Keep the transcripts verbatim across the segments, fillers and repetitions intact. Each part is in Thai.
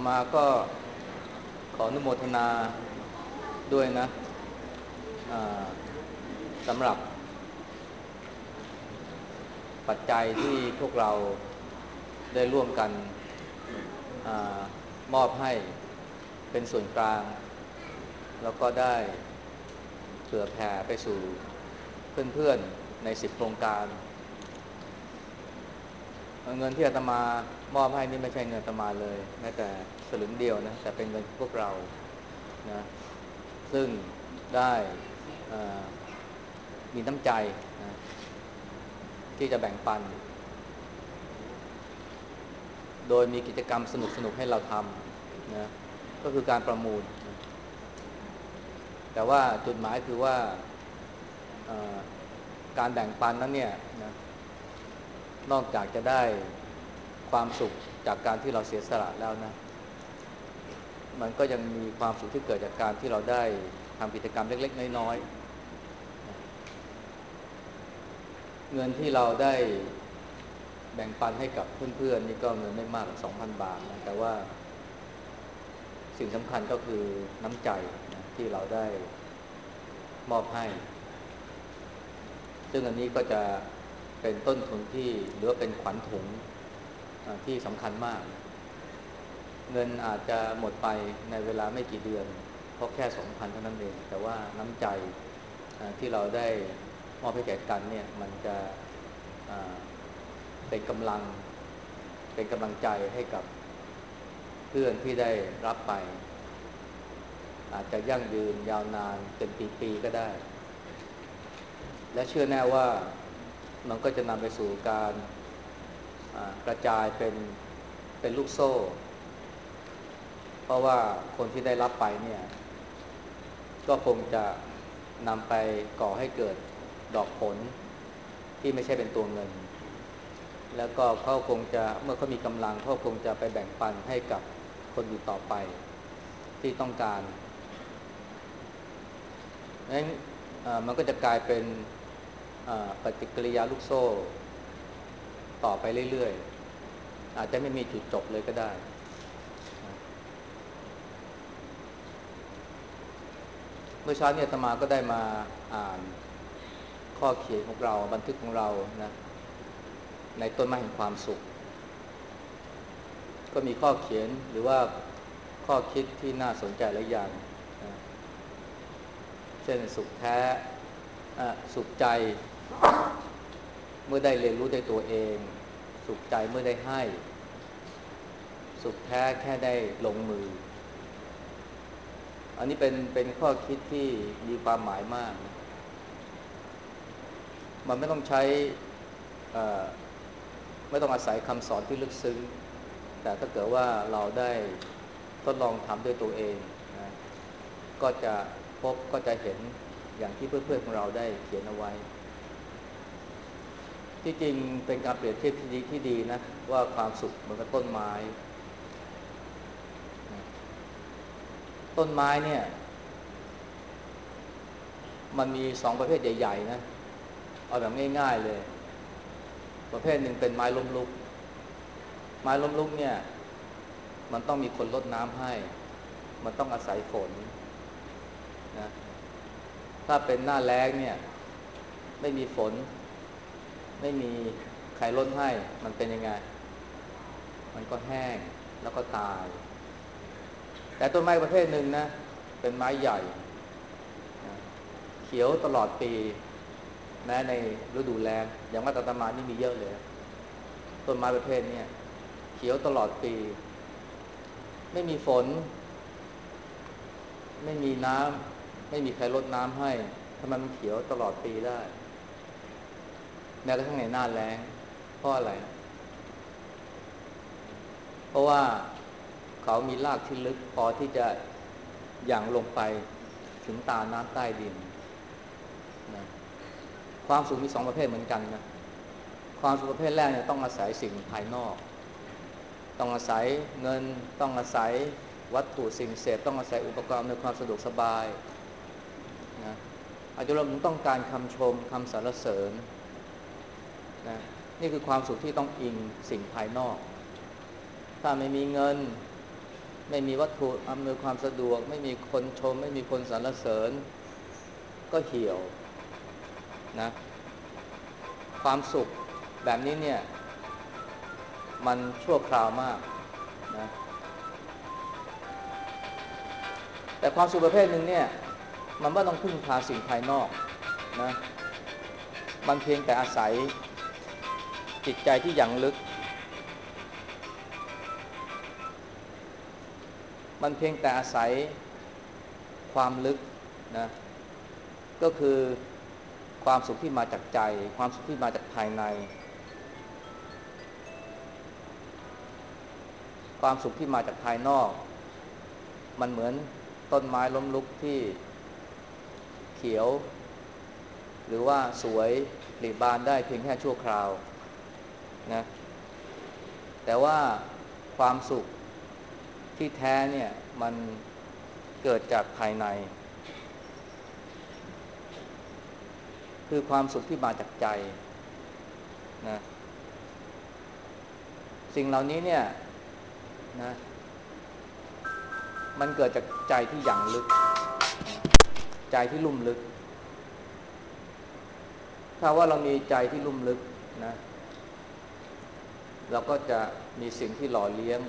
มาก็ขออนุโมทนาด้วยนะอ่าสำหรับปัจจัยที่พวกเราได้ร่วมกันอามอบให้เป็นส่วนกลางแล้วก็ได้เผื่อแผ่ไปสู่เพื่อนๆในสิบโครงการเงินที่อาตมามอบให้นี่ไม่ใช่เงินอาตมาเลยแม้แต่สลึงเดียวนะแต่เป็นเงินของพวกเรานะซึ่งได้มีน้ำใจนะที่จะแบ่งปันโดยมีกิจกรรมสนุกๆให้เราทำนะก็คือการประมูลนะแต่ว่าจุดหมายคือว่าการแบ่งปันนั้นเนี่ยนะนอกจากจะได้ความสุขจากการที่เราเสียสละแล้วนะมันก็ยังมีความสุขที่เกิดจากการที่เราได้ทำกิจกรรมเล็กๆน้อยๆนะเงินที่เราได้แบ่งปันให้กับเพื่อนๆนี่ก็เงินไม่มากหรอก สองพัน บาทนะแต่ว่าสิ่งสำคัญก็คือน้ำใจนะที่เราได้มอบให้ซึ่งอันนี้ก็จะเป็นต้นทุนที่หรือว่าเป็นขวัญถุงที่สำคัญมากเงินอาจจะหมดไปในเวลาไม่กี่เดือนเพราะแค่ สองพัน เท่านั้นเองแต่ว่าน้ำใจที่เราได้มอบให้แก่กันเนี่ยมันจะเป็นกำลังเป็นกำลังใจให้กับเพื่อนที่ได้รับไปอาจจะยั่งยืนยาวนานเป็นปีๆก็ได้และเชื่อแน่ว่ามันก็จะนำไปสู่การกระจายเป็นเป็นลูกโซ่เพราะว่าคนที่ได้รับไปเนี่ยก็คงจะนำไปก่อให้เกิดดอกผลที่ไม่ใช่เป็นตัวเงินแล้วก็เขาคงจะเมื่อเขามีกำลังเขาคงจะไปแบ่งปันให้กับคนอยู่ต่อไปที่ต้องการนั้นมันก็จะกลายเป็นปฏิกิริยาลูกโซ่ต่อไปเรื่อยๆอาจจะไม่มีจุดจบเลยก็ได้เมื่อเช้าเนี่ยอาตมาก็ได้มาอ่านข้อเขียนของเราบันทึกของเรานะในต้นไม้แห่งความสุขก็มีข้อเขียนหรือว่าข้อคิดที่น่าสนใจหลายอย่างนะเช่นสุขแท้สุขใจเมื่อได้เรียนรู้ด้วยตัวเองสุขใจเมื่อได้ให้สุขแท้แค่ได้ลงมืออันนี้เป็นเป็นข้อคิดที่มีความหมายมากนะมันไม่ต้องใช้ไม่ต้องอาศัยคำสอนที่ลึกซึ้งแต่ถ้าเกิดว่าเราได้ทดลองทำด้วยตัวเองนะก็จะพบก็จะเห็นอย่างที่เพื่อนๆของเราได้เขียนเอาไว้ที่จริงเป็นการเปรียบเทียบที่ดีที่ดีนะว่าความสุขเหมือนกับต้นไม้ต้นไม้เนี่ยมันมีสองประเภทใหญ่ๆนะเอาแบบง่ายๆเลยประเภทหนึ่งเป็นไม้ล้มลุกไม้ล้มลุกเนี่ยมันต้องมีคนรดน้ำให้มันต้องอาศัยฝนนะถ้าเป็นหน้าแล้งเนี่ยไม่มีฝนไม่มีใครรดให้มันเป็นยังไงมันก็แห้งแล้วก็ตายแต่ต้นไม้ประเภทหนึ่งนะเป็นไม้ใหญ่นะเขียวตลอดปีแม้ในฤดูแล้งอย่างว่าตาตามานี่มีเยอะเลยต้นไม้ประเภทนี้เขียวตลอดปีไม่มีฝนไม่มีน้ำไม่มีใครรดน้ำให้ทำไมมันเขียวตลอดปีได้แม้กระทั่งในหน้าแล้งเพราะอะไรเพราะว่าเขามีรากที่ลึกพอที่จะหยั่งลงไปถึงตาน้ำใต้ดินนะความสุขมีสองประเภทเหมือนกันนะความสุขประเภทแรกเนี่ยต้องอาศัยสิ่งภายนอกต้องอาศัยเงินต้องอาศัยวัตถุสิ่งเสพต้องอาศัยอุปกรณ์ในความสะดวกสบายนะอาจจะเราต้องการคำชมคำสรรเสริญนะนี่คือความสุขที่ต้องอิงสิ่งภายนอกถ้าไม่มีเงินไม่มีวัตถุอำนวยความสะดวกไม่มีคนชมไม่มีคนสรรเสริญก็เหี่ยวนะความสุขแบบนี้เนี่ยมันชั่วคราวมากนะแต่ความสุขประเภทหนึ่งเนี่ยมันไม่ต้องพึ่งพาสิ่งภายนอกนะมันเพียงแต่อาศัยจิตใจที่อย่างลึกมันเพียงแต่อาศัยความลึกนะก็คือความสุขที่มาจากใจความสุขที่มาจากภายในความสุขที่มาจากภายนอกมันเหมือนต้นไม้ล้มลุกที่เขียวหรือว่าสวยผลิบานได้เพียงแค่ชั่วคราวนะแต่ว่าความสุขที่แท้เนี่ยมันเกิดจากภายในคือความสุขที่มาจากใจนะสิ่งเหล่านี้เนี่ยนะมันเกิดจากใจที่หยั่งลึกใจที่ลุ่มลึกถ้าว่าเรามีใจที่ลุ่มลึกนะเราก็จะมีสิ่งที่หล่อเลี้ยง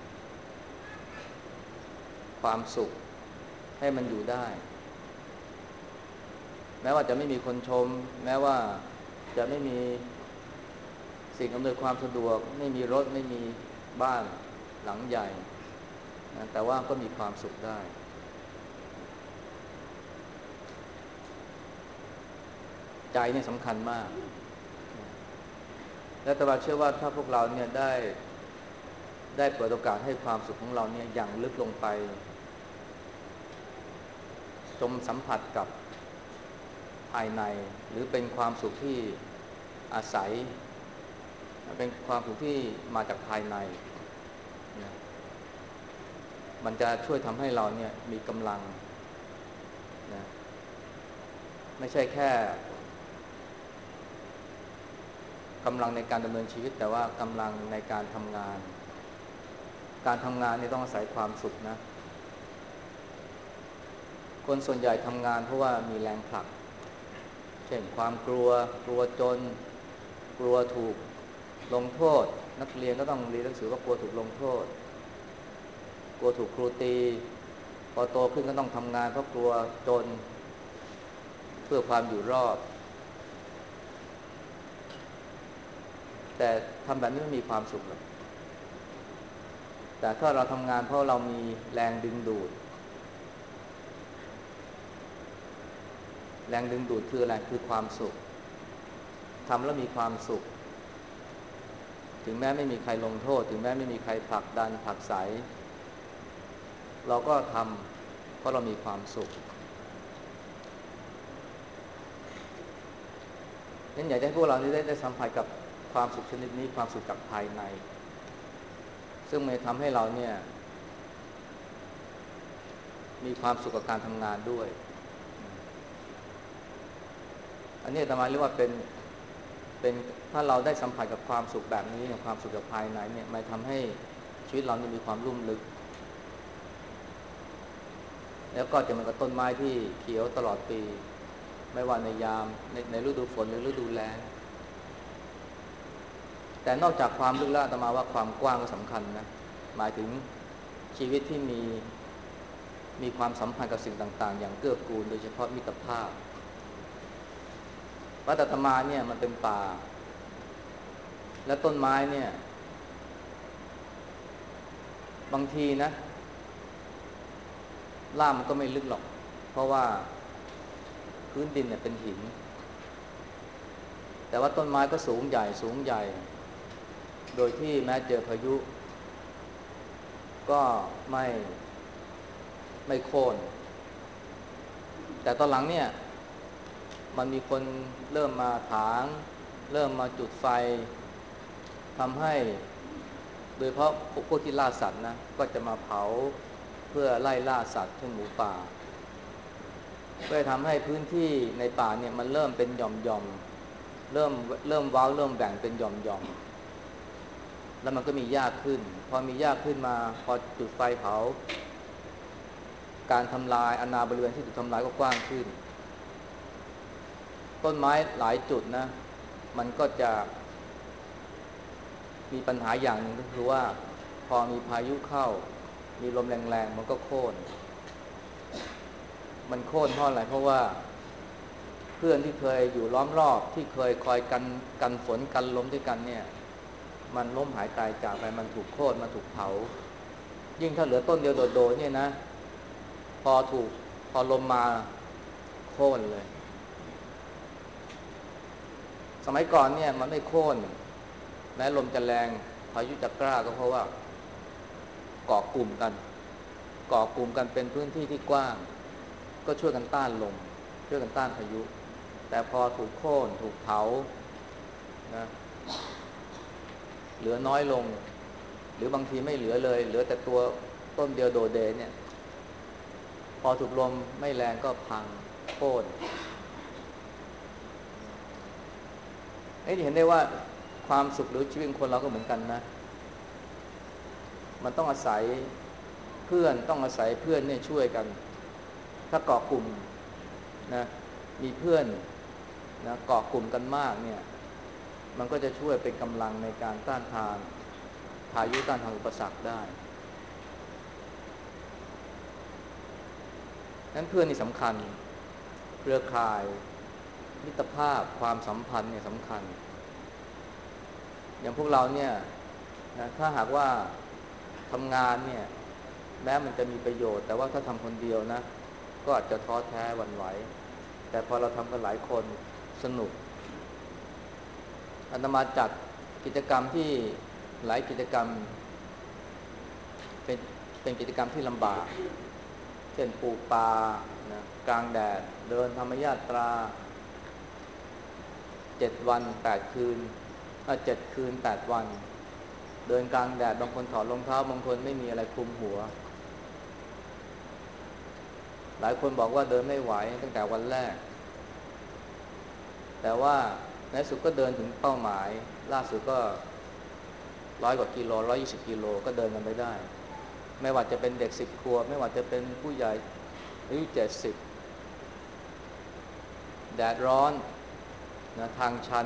ความสุขให้มันอยู่ได้แม้ว่าจะไม่มีคนชมแม้ว่าจะไม่มีสิ่งอำนวยความสะดวกไม่มีรถไม่มีบ้านหลังใหญ่นะแต่ว่าก็มีความสุขได้ใจเนี่ยสำคัญมากและแต่ว่าเชื่อว่าถ้าพวกเราเนี่ยได้ได้เปิดโอกาสให้ความสุขของเราเนี่ยอย่างลึกลงไปจมสัมผัสกับภายในหรือเป็นความสุขที่อาศัยเป็นความสุขที่มาจากภายในนะมันจะช่วยทำให้เราเนี่ยมีกำลังนะไม่ใช่แค่กำลังในการดำเนินชีวิตแต่ว่ากำลังในการทำงานการทำงานนี่ต้องอาศัยความสุขนะคนส่วนใหญ่ทำงานเพราะว่ามีแรงผลักเช่นความกลัวกลัวจนกลัวถูกลงโทษนักเรียนก็ต้องเรียนหนังสือว่ากลัวถูกลงโทษกลัวถูกครูตีพอโตขึ้นก็ต้องทำงานเพราะกลัวจนเพื่อความอยู่รอดแต่ทำแบบนี้ไม่มีความสุขหรอกแต่ถ้าเราทำงานเพราะเรามีแรงดึงดูดแรงดึงดูดคืออะไรคือความสุขทำแล้วมีความสุขถึงแม้ไม่มีใครลงโทษถึงแม้ไม่มีใครผลักดันผลักไสเราก็ทำเพราะเรามีความสุขงั้นอยากให้พวกเราได้ได้สัมผัสกับความสุขชนิดนี้ความสุขจากภายในซึ่งมันทำให้เราเนี่ยมีความสุขกับการทำงานด้วยอันนี้อาตมาเรียกว่าเป็นเป็นถ้าเราได้สัมผัสกับความสุขแบบนี้เนี่ยความสุขจากภายในเนี่ยมันทำให้ชีวิตเรานี่มีความลุ่มลึกแล้วก็จะเหมือนกับต้นไม้ที่เขียวตลอดปีไม่ว่าในยามในในฤดูฝนหรือฤดูแล้งแต่นอกจากความลึกแล้วอาตมาว่าความกว้างก็สำคัญนะหมายถึงชีวิตที่มีมีความสัมพันธ์กับสิ่งต่างๆอย่างเกื้อกูลโดยเฉพาะมิตรภาพวัดอาตมาเนี่ยมันเป็นป่าและต้นไม้เนี่ยบางทีนะล่ามมันก็ไม่ลึกหรอกเพราะว่าพื้นดินเนี่ยเป็นหินแต่ว่าต้นไม้ก็สูงใหญ่สูงใหญ่โดยที่แม้เจอพายุก็ไม่ไม่โค่นแต่ตอนหลังเนี่ยมันมีคนเริ่มมาถางเริ่มมาจุดไฟทำให้โดยเพราะพวกที่ล่าสัตว์นะก็จะมาเผาเพื่อไล่ล่าสัตว์เช่นหมูป่าเพื่อทำให้พื้นที่ในป่าเนี่ยมันเริ่มเป็นหย่อมๆเริ่มเริ่มเว้าเริ่มแบ่งเป็นหย่อมแล้วมันก็มีหญ้าขึ้นพอมีหญ้าขึ้นมาพอจุดไฟเผาการทำลายอาณาบริเวณที่ถูกทำลายก็กว้างขึ้นต้นไม้หลายจุดนะมันก็จะมีปัญหาอย่างหนึ่งก็คือว่าพอมีพายุเข้ามีลมแรงๆมันก็โค่นมันโค่นเพราะอะไรเพราะว่าเพื่อนที่เคยอยู่ล้อมรอบที่เคยคอยกันกันฝนกันลมด้วยกันเนี่ยมันล้มหายตายจากไปมันถูกโค่นมันถูกเผายิ่งถ้าเหลือต้นเดียวโดดๆเนี่ยนะพอถูกพอลมมาโค่นเลยสมัยก่อนเนี่ยมันไม่โค่นแม้ลมจะแรงพายุจะกล้าก็เพราะว่าเกาะกลุ่มกันเกาะกลุ่มกันเป็นพื้นที่ที่กว้างก็ช่วยกันต้านลมช่วยกันต้านพายุแต่พอถูกโค่นถูกเผานะเหลือน้อยลงหรือบางทีไม่เหลือเลยเหลือแต่ตัวต้นเดียวโดดเด่นเนี่ยพอถูกลมไม่แรงก็พังโค่นนี่เห็นได้ว่าความสุขหรือชีวิตคนเราก็เหมือนกันนะมันต้องอาศัยเพื่อนต้องอาศัยเพื่อนเนี่ยช่วยกันถ้าเกาะกลุ่มนะมีเพื่อนนะเกาะกลุ่มกันมากเนี่ยมันก็จะช่วยเป็นกำลังในการต้านทานพายุต้านทานอุปสรรคได้นั้นเพื่อนนี่สำคัญเครือข่ายมิตรภาพความสัมพันธ์เนี่ยสำคัญอย่างพวกเราเนี่ยนะถ้าหากว่าทำงานเนี่ยแม้มันจะมีประโยชน์แต่ว่าถ้าทำคนเดียวนะก็อาจจะท้อแท้หวั่นไหวแต่พอเราทำกันหลายคนสนุกอาตมาจัดกิจกรรมที่หลายกิจกรรมเป็นเป็นกิจกรรมที่ลำบากเช่นปลูกป่านะกลางแดดเดินธรรมยาตราเจ็ดวันแปดคืนเอ่อเจ็ดคืนแปดวันเดินกลางแดดบางคนถอดรองเท้าบางคนไม่มีอะไรคลุมหัวหลายคนบอกว่าเดินไม่ไหวตั้งแต่วันแรกแต่ว่าในสุดก็เดินถึงเป้าหมายล่าสุดก็ร้อยกว่ากิโลร้อยยี่สิบกิโลก็เดินกันไปได้ไม่ว่าจะเป็นเด็กสิบขวบไม่ว่าจะเป็นผู้ใหญ่อายุเจ็ดสิบแดดร้อนนะทางชัน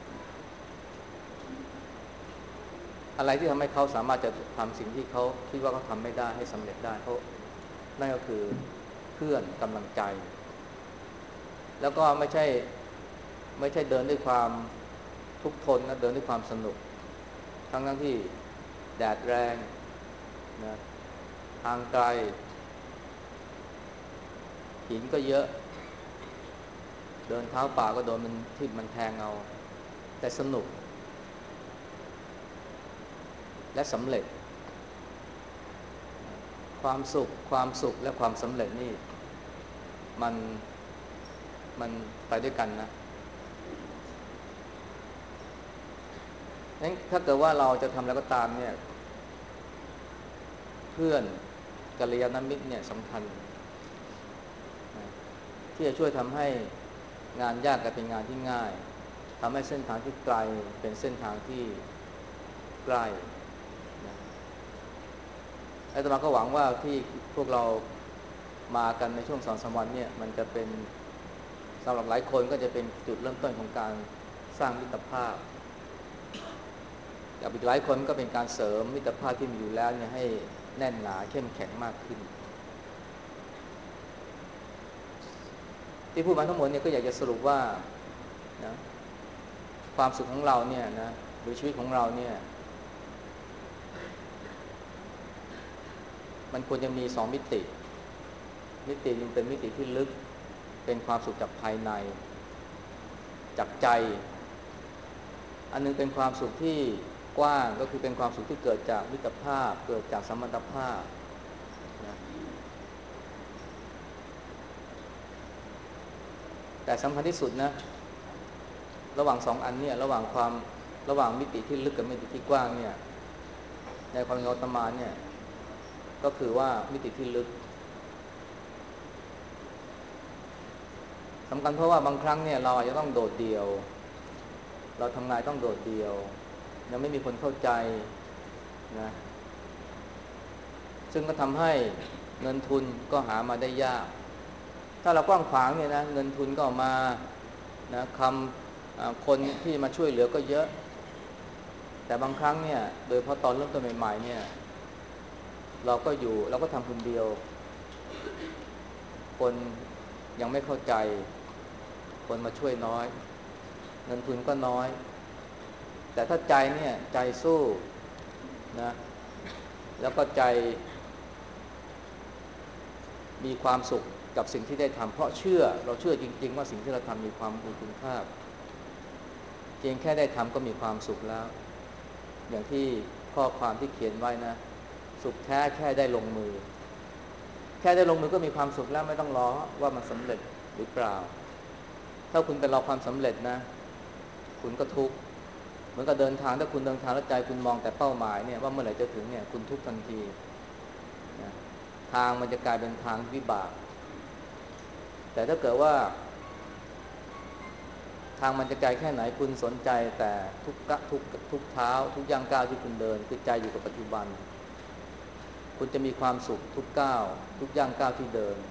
อะไรที่ทำให้เขาสามารถจะทำสิ่งที่เขาคิดว่าเขาทำไม่ได้ให้สำเร็จได้เพราะนั่นก็คือเพื่อนกำลังใจแล้วก็ไม่ใช่ไม่ใช่เดินด้วยความทุกข์ทนนะเดินด้วยความสนุกทั้งทั้งที่แดดแรงนะทางไกลหินก็เยอะเดินเท้าเปล่าก็โดนมันทิ่มมันแทงเอาแต่สนุกและสำเร็จความสุขความสุขและความสำเร็จนี่มันมันไปด้วยกันนะงั้นถ้าเกิดว่าเราจะทำอะไรก็ตามเนี่ยเพื่อนกัลยาณมิตรเนี่ยสำคัญนะที่จะช่วยทำให้งานยากกลายเป็นงานที่ง่ายทำให้เส้นทางที่ไกลเป็นเส้นทางที่ใกล้นะอาตมาก็หวังว่าที่พวกเรามากันในช่วงสองสามวันเนี่ยมันจะเป็นสำหรับหลายคนก็จะเป็นจุดเริ่มต้นของการสร้างมิตรภาพกับอีกหลายคนก็เป็นการเสริมมิตรภาพที่มีอยู่แล้วเนี่ยให้แน่นหนาเข้มแข็งมากขึ้นที่พูดมาทั้งหมดเนี่ยก็อยากจะสรุปว่านะความสุขของเราเนี่ยนะหรือชีวิตของเราเนี่ยมันควรจะมีสองมิติมิติหนึ่งเป็นมิติที่ลึกเป็นความสุขจากภายในจากใจอันนึงเป็นความสุขที่กว้างก็คือเป็นความสุขที่เกิดจากมิตรภาพเกิดจากสัมพันธภาพนะแต่สำคัญที่สุดนะระหว่างสองอันเนี่ยระหว่างความระหว่างมิติที่ลึกกับมิติที่กว้างเนี่ยในความเป็นอาตมาเนี่ยก็คือว่ามิติที่ลึกสำคัญเพราะว่าบางครั้งเนี่ยเราอาจจะต้องโดดเดี่ยวเราทำงานต้องโดดเดี่ยวยังไม่มีคนเข้าใจนะซึ่งก็ทำให้เงินทุนก็หามาได้ยากถ้าเรากว้างขวางเนี่ยนะเงินทุนก็ออกมานะคำคนที่มาช่วยเหลือก็เยอะแต่บางครั้งเนี่ยโดยเพราะตอนเริ่มต้นใหม่ๆเนี่ยเราก็อยู่เราก็ทำคนเดียวคนยังไม่เข้าใจคนมาช่วยน้อยเงินทุนก็น้อยแต่ถ้าใจเนี่ยใจสู้นะแล้วก็ใจมีความสุขกับสิ่งที่ได้ทำเพราะเชื่อเราเชื่อจริงๆว่าสิ่งที่เราทำมีความมีคุณค่าเพียงแค่ได้ทำก็มีความสุขแล้วอย่างที่ข้อความที่เขียนไว้นะสุขแท้แค่ได้ลงมือแค่ได้ลงมือก็มีความสุขแล้วไม่ต้องรอว่ามันสำเร็จหรือเปล่าถ้าคุณไปรอความสำเร็จนะคุณก็ทุกข์เหมือนกับเดินทางถ้าคุณเดินทางแล้วใจคุณมองแต่เป้าหมายเนี่ยว่าเมื่อไหร่จะถึงเนี่ยคุณทุกข์ทันทีนะทางมันจะกลายเป็นทางวิบากแต่ถ้าเกิดว่าทางมันจะไกลแค่ไหนคุณสนใจแต่ทุกกะทุกทุกเท้าทุกย่างก้าวที่คุณเดินคือใจอยู่กับปัจจุบันคุณจะมีความสุขทุกก้าวทุกย่างก้าวที่เดิน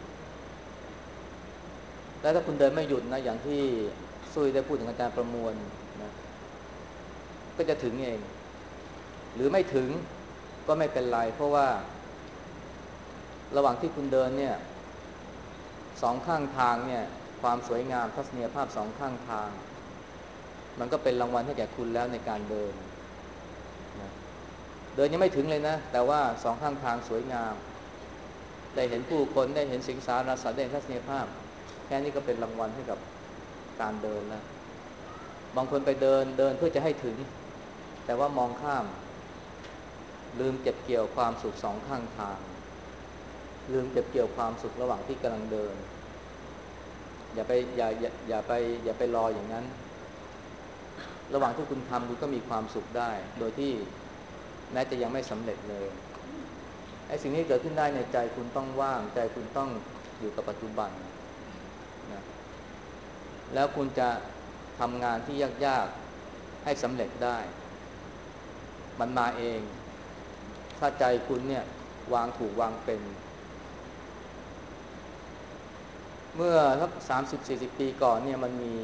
และถ้าคุณเดินไม่หยุดนะอย่างที่ซุยได้พูดถึงอาจารย์ประมวลนะก็จะถึงเองหรือไม่ถึงก็ไม่เป็นไรเพราะว่าระหว่างที่คุณเดินเนี่ยสองข้างทางเนี่ยความสวยงามทัศนียภาพสองข้างทางมันก็เป็นรางวัลให้แก่คุณแล้วในการเดินนะเดินยังไม่ถึงเลยนะแต่ว่าสองข้างทางสวยงามได้เห็นผู้คนได้เห็นสิงสารสัตว์ได้เห็นทัศนียภาพแค่นี้ก็เป็นรางวัลให้กับการเดินแล้วบางคนไปเดินเดินเพื่อจะให้ถึงแต่ว่ามองข้ามลืมเก็บเกี่ยวความสุขสองข้างทางลืมเก็บเกี่ยวความสุขระหว่างที่กำลังเดินอย่าไปอย่าอย่าอย่าไปอย่าไปรออย่างนั้นระหว่างที่คุณทำคุณก็มีความสุขได้โดยที่แม้จะยังไม่สำเร็จเลยไอ้สิ่งที่เกิดขึ้นได้ในใจคุณต้องว่างใจคุณต้องอยู่กับปัจจุบันนะแล้วคุณจะทำงานที่ยากๆให้สำเร็จได้มันมาเองถ้าใจคุณเนี่ยวางถูกวางเป็นเมื่อสักสามสิบสี่สิบปีก่อนเนี่ยมันมี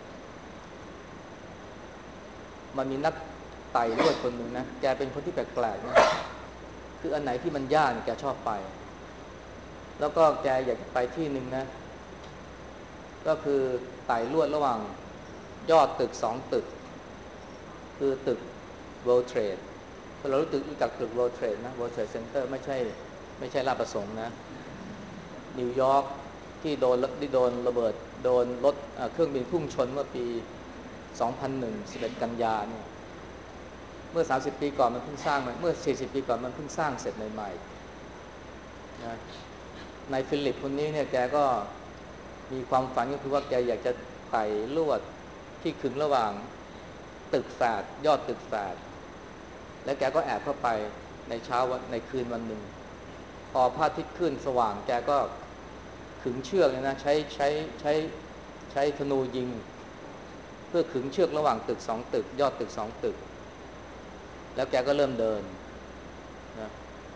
มันมีนักไต่ลวดคนหนึ่งนะแกเป็นคนที่แปลกๆนะคืออันไหนที่มันยากแกชอบไปแล้วก็แกอยากจะไปที่หนึ่งนะก็คือไต่ลวดระหว่างยอดตึกสองตึกคือตึก World Trade เรารู้ตึกรู้จักตึก World Trade นะ World Trade Center ไม่ใช่ไม่ใช่ลาดประสงค์นะนิวยอร์กที่โดนที่โดนระเบิดโดนรถเครื่องบินพุ่งชนเมื่อปีสองพันหนึ่ง สิบเอ็ดกันยาเนี่ยเมื่อสามสิบปีก่อนมันเพิ่งสร้างเมื่อสี่สิบปีก่อนมันเพิ่งสร้างเสร็จใหม่ๆนะในฟิลิปคนนี้เนี่ยแกก็มีความฝันก็คือว่าแกอยากจะไต่ลวดที่ขึงระหว่างตึกแฝดยอดตึกแฝดและแกก็แอบเข้าไปในเช้าวันในคืนวันหนึ่งพอพระอาทิตย์ขึ้นสว่างแกก็ขึงเชือกเนี่ยนะใช้ใช้ใช้ใช้ธนูยิงเพื่อขึงเชือกระหว่างตึกสองตึกยอดตึกสองตึกแล้วแกก็เริ่มเดินนะ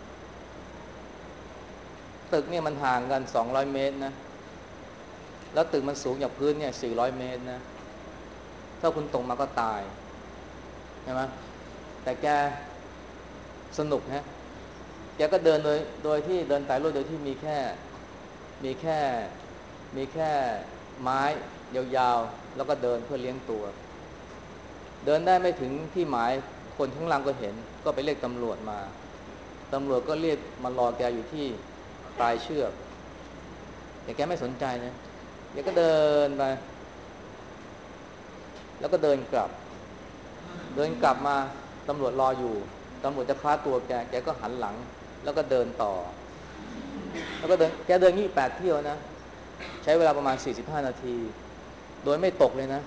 ตึกเนี่ยมันห่างกันสองร้อยเมตรนะแล้วตึกมันสูงจากพื้นเนี่ยสี่ร้อยเมตรนะถ้าคุณตกมาก็ตายใช่ไหมแต่แกสนุกฮะแกก็เดินโดยโดยที่เดินไต่ลวดโดยที่มีแค่มีแค่มีแค่ไม้ยาวๆแล้วก็เดินเพื่อเลี้ยงตัวเดินได้ไม่ถึงที่หมายคนข้างล่างก็เห็นก็ไปเรียกตำรวจมาตำรวจก็เรียกมารอแกอยู่ที่ปลายเชือกแต่แกไม่สนใจนะแกก็เดินไปแล้วก็เดินกลับเดินกลับมาตำรวจรออยู่ตำรวจจะคว้าตัวแกแกก็หันหลังแล้วก็เดินต่อแล้วก็เดินแกเดินงี้แปดเที่ยวนะใช้เวลาประมาณสี่สิบห้านาทีโดยไม่ตกเลยนะ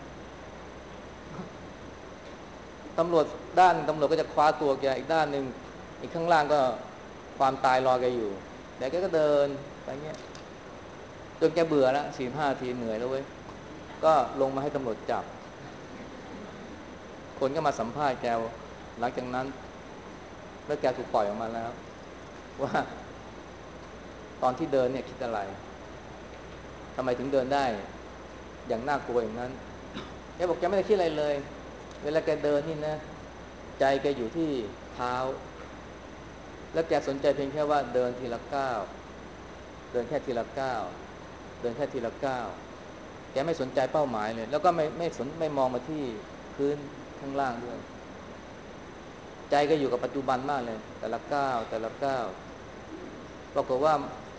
ตำรวจด้านตำรวจก็จะคว้าตัวแกอีกด้านหนึ่งอีกข้างล่างก็ความตายรอแกอยู่แต่แกก็เดินไปเงี้ยจนแกเบื่อแล้วสี่ห้านาทีเหนื่อยแล้วเว้ยก็ลงมาให้ตำรวจจับคนก็มาสัมภาษณ์แกหลังจากนั้นเมื่อแกถูกปล่อยออกมาแล้วว่าตอนที่เดินเนี่ยคิดอะไรทำไมถึงเดินได้อย่างน่ากลัวอย่างนั้นแกบอกแกไม่ได้คิดอะไรเลยเวลาแกเดินนี่นะใจแกอยู่ที่เท้าแล้วแกสนใจเพียงแค่ว่าเดินทีละก้าวเดินแค่ทีละก้าวเดินแค่ทีละก้าวแกไม่สนใจเป้าหมายเลยแล้วก็ไม่ไม่สนไม่มองมาที่พื้นข้างล่างด้วยใจก็อยู่กับปัจจุบันมากเลยแต่ละก้าวแต่ละก้าวปรากฏว่า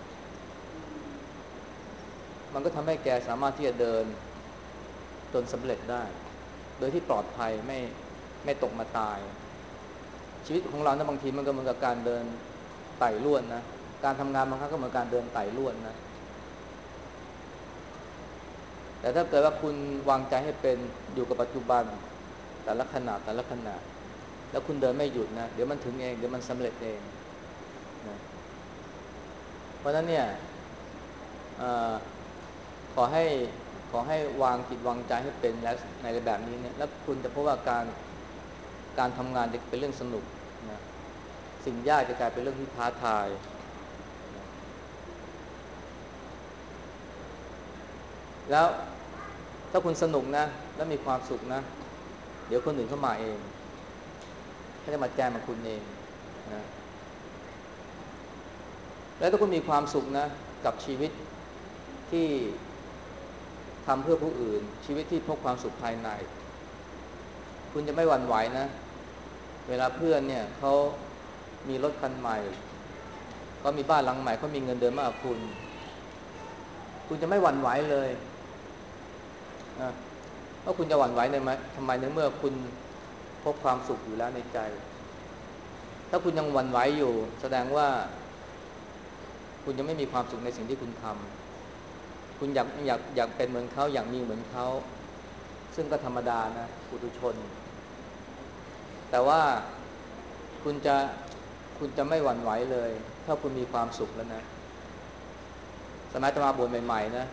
มันก็ทำให้แกสามารถที่จะเดินจนสำเร็จได้โดยที่ปลอดภัยไม่ไม่ตกมาตายชีวิตของเรานะบางทีมันก็เหมือนกับการเดินไต่ลวดนะการทำงานบางครั้งก็เหมือนการเดินไต่ลวดนะแต่ถ้าเกิดว่าคุณวางใจให้เป็นอยู่กับปัจจุบันแต่ละขณะแต่ละขณะแล้วคุณเดินไม่หยุดนะเดี๋ยวมันถึงเองเดี๋ยวมันสำเร็จเองนะเพราะฉะนั้นเนี่ยขอให้ขอให้วางจิตวางใจให้เป็นแล้วในแบบนี้เนี่ยแล้วคุณจะพบว่าการการทำงานจะเป็นเรื่องสนุกนะสิ่งยากจะกลายเป็นเรื่องที่ท้าทายนะแล้วถ้าคุณสนุกนะแล้วมีความสุขนะเดี๋ยวคนอื่นเข้ามาเองเขาจะมาแจมกับคุณเองนะแล้วถ้าคุณมีความสุขนะกับชีวิตที่ทำเพื่อผู้อื่นชีวิตที่พบความสุขภายในคุณจะไม่หวั่นไหวนะเวลาเพื่อนเนี่ยเขามีรถคันใหม่เขามีบ้านหลังใหม่เขามีเงินเดือนมากกว่าคุณคุณจะไม่หวั่นไหวเลยนะว่าคุณจะหวั่นไหวได้ไหมทำไมในเมื่อคุณพบความสุขอยู่แล้วในใจถ้าคุณยังหวั่นไหวอยู่แสดงว่าคุณยังไม่มีความสุขในสิ่งที่คุณทำคุณอยากอยากอยากเป็นเหมือนเขาอยากมีเหมือนเขาซึ่งก็ธรรมดานะปุถุชนแต่ว่าคุณจะคุณจะไม่หวั่นไหวเลยถ้าคุณมีความสุขแล้วนะสมัยอาตมาบวชใหม่ๆนะ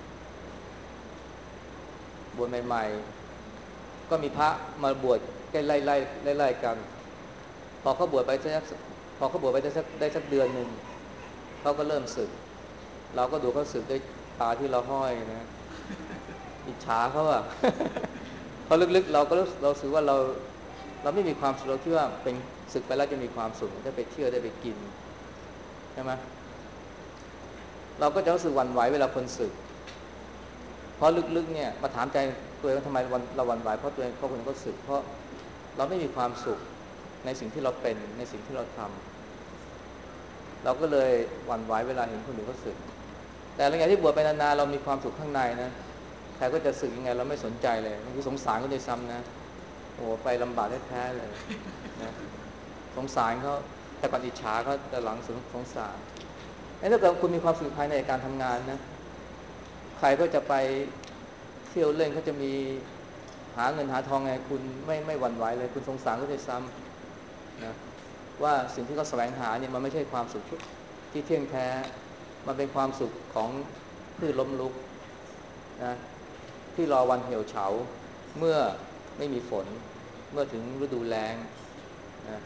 บวชใหม่ๆก็มีพระมาบวชใกล้ไล่ไล่ไล่ไล่กันพอเขาบวชไปสักพอเขาบวชไปได้สักได้สักเดือนหนึ่งเขาก็เริ่มสึกเราก็ดูเขาสึกด้วยตาที่เราห้อยนะอิจฉาเขาอะเพราะลึกๆเราก็เราสึกว่าเราเราไม่มีความสุขเราคิดว่าเป็นสึกไปแล้วจะมีความสุขได้ไปเที่ยวได้ไปกินใช่ไหมเราก็จะรู้สึกหวั่นไหวเวลาคนสึกเพราะลึกๆเนี่ยมาถามใจตัวเองทำไมเราหวั่นไหวเพราะตัวเองเพราะคนก็สึกเพราะเราไม่มีความสุขในสิ่งที่เราเป็นในสิ่งที่เราทำเราก็เลยหวั่นไหวเวลาเห็นคนอื่นเขาสึกแต่หลังจากที่บวชไปนานๆเรามีความสุขข้างในนะใครก็จะสึกยังไงเราไม่สนใจเลยบางทีสงสารก็ได้ซ้ำนะโอ้ไปลำบากแท้ๆเลยนะสงสารเขาแต่ก่อนอิจฉาเขาแต่หลังสงสารถ้าเกิดคุณมีความสุขภายในการทำงานนะใครก็จะไปเที่ยวเล่นเขาจะมีหาเงินหาทองไงคุณไม่ไม่หวั่นไหวเลยคุณสงสารก็ได้ซ้ำนะว่าสิ่งที่เขาแสวงหาเนี่ยมันไม่ใช่ความสุขที่เที่ยงแท้มันเป็นความสุขของพืชล้มลุกนะที่รอวันเหี่ยวเฉาเมื่อไม่มีฝนเมื่อถึงฤดูแล้งนะ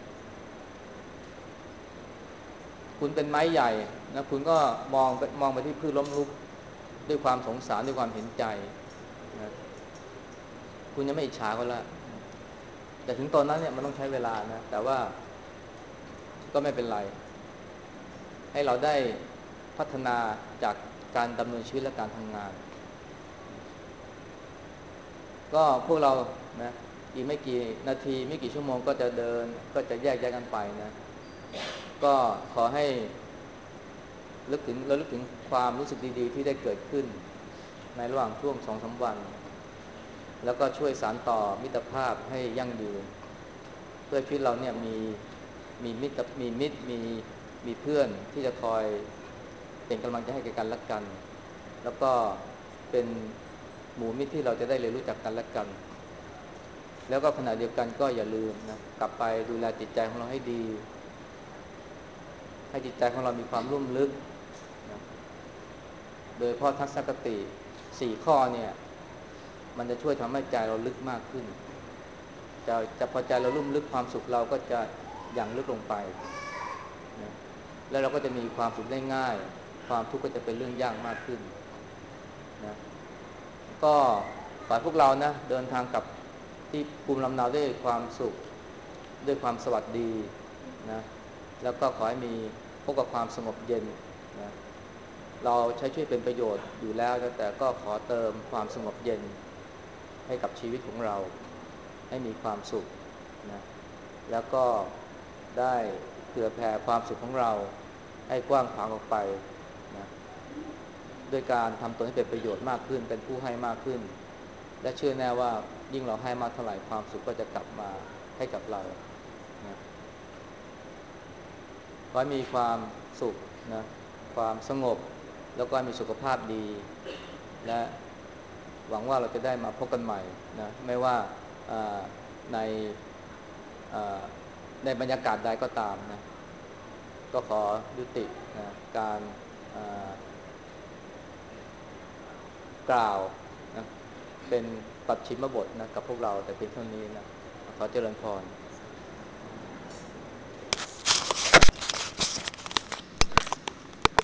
คุณเป็นไม้ใหญ่นะคุณก็มองมองไปที่พืชล้มลุกด้วยความสงสารด้วยความเห็นใจนะคุณจะไม่อิจฉาเขาละแต่ถึงตอนนั้นเนี่ยมันต้องใช้เวลานะแต่ว่าก็ไม่เป็นไรให้เราได้พัฒนาจากการดำเนินชีวิตและการทำงานก็พวกเรานะอีกไม่กี่นาทีไม่กี่ชั่วโมงก็จะเดินก็จะแยกย้ายกันไปนะก็ขอให้ลึกถึงระลึกถึงความรู้สึกดีๆที่ได้เกิดขึ้นในระหว่างช่วงสองสามวันแล้วก็ช่วยสานต่อมิตรภาพให้ยั่งยืนเพื่อชีวิตเราเนี่ยมีมีมิตรมีมิตรมีมีเพื่อนที่จะคอยเป็นกำลังใจให้แก่กันและกันแล้วก็เป็นหมู่มิตรที่เราจะได้เรียนรู้จักกันและกันแล้วก็ขณะเดียวกันก็อย่าลืมนะกลับไปดูแลจิตใจของเราให้ดีให้จิตใจของเรามีความรุ่มลึกนะโดยเฉพาะทัศนคติสี่ข้อเนี่ยมันจะช่วยทำให้ใจเราลึกมากขึ้นจะจะพอใจเราลุ่มลึกความสุขเราก็จะอย่างลึกลงไปนะแล้วเราก็จะมีความสุขได้ง่ายความทุกข์ก็จะเป็นเรื่องยากมากขึ้นนะก็ขอให้พวกเรานะเดินทางกลับที่ภูมิลำเนาด้วยความสุขด้วยความสวัสดีนะแล้วก็ขอให้มีพบกับความสงบเย็นนะเราใช้ชีวิตเป็นประโยชน์อยู่แล้วนะแต่ก็ขอเติมความสงบเย็นให้กับชีวิตของเราให้มีความสุขนะแล้วก็ได้เผื่อแผ่ความสุขของเราให้กว้างขวางออกไปนะด้วยการทำตนให้เป็นประโยชน์มากขึ้นเป็นผู้ให้มากขึ้นและเชื่อแน่ว่ายิ่งเราให้มากเท่าไหร่ความสุขก็จะกลับมาให้กับเรานะขอให้มีความสุขนะความสงบแล้วก็มีสุขภาพดีและหวังว่าเราจะได้มาพบกันใหม่นะไม่ว่าในในบรรยากาศใดก็ตามนะก็ขอยุตินะการกล่าวนะเป็นปัจฉิมบทนะกับพวกเราแต่เพียงเท่านี้นะขอเจริญพร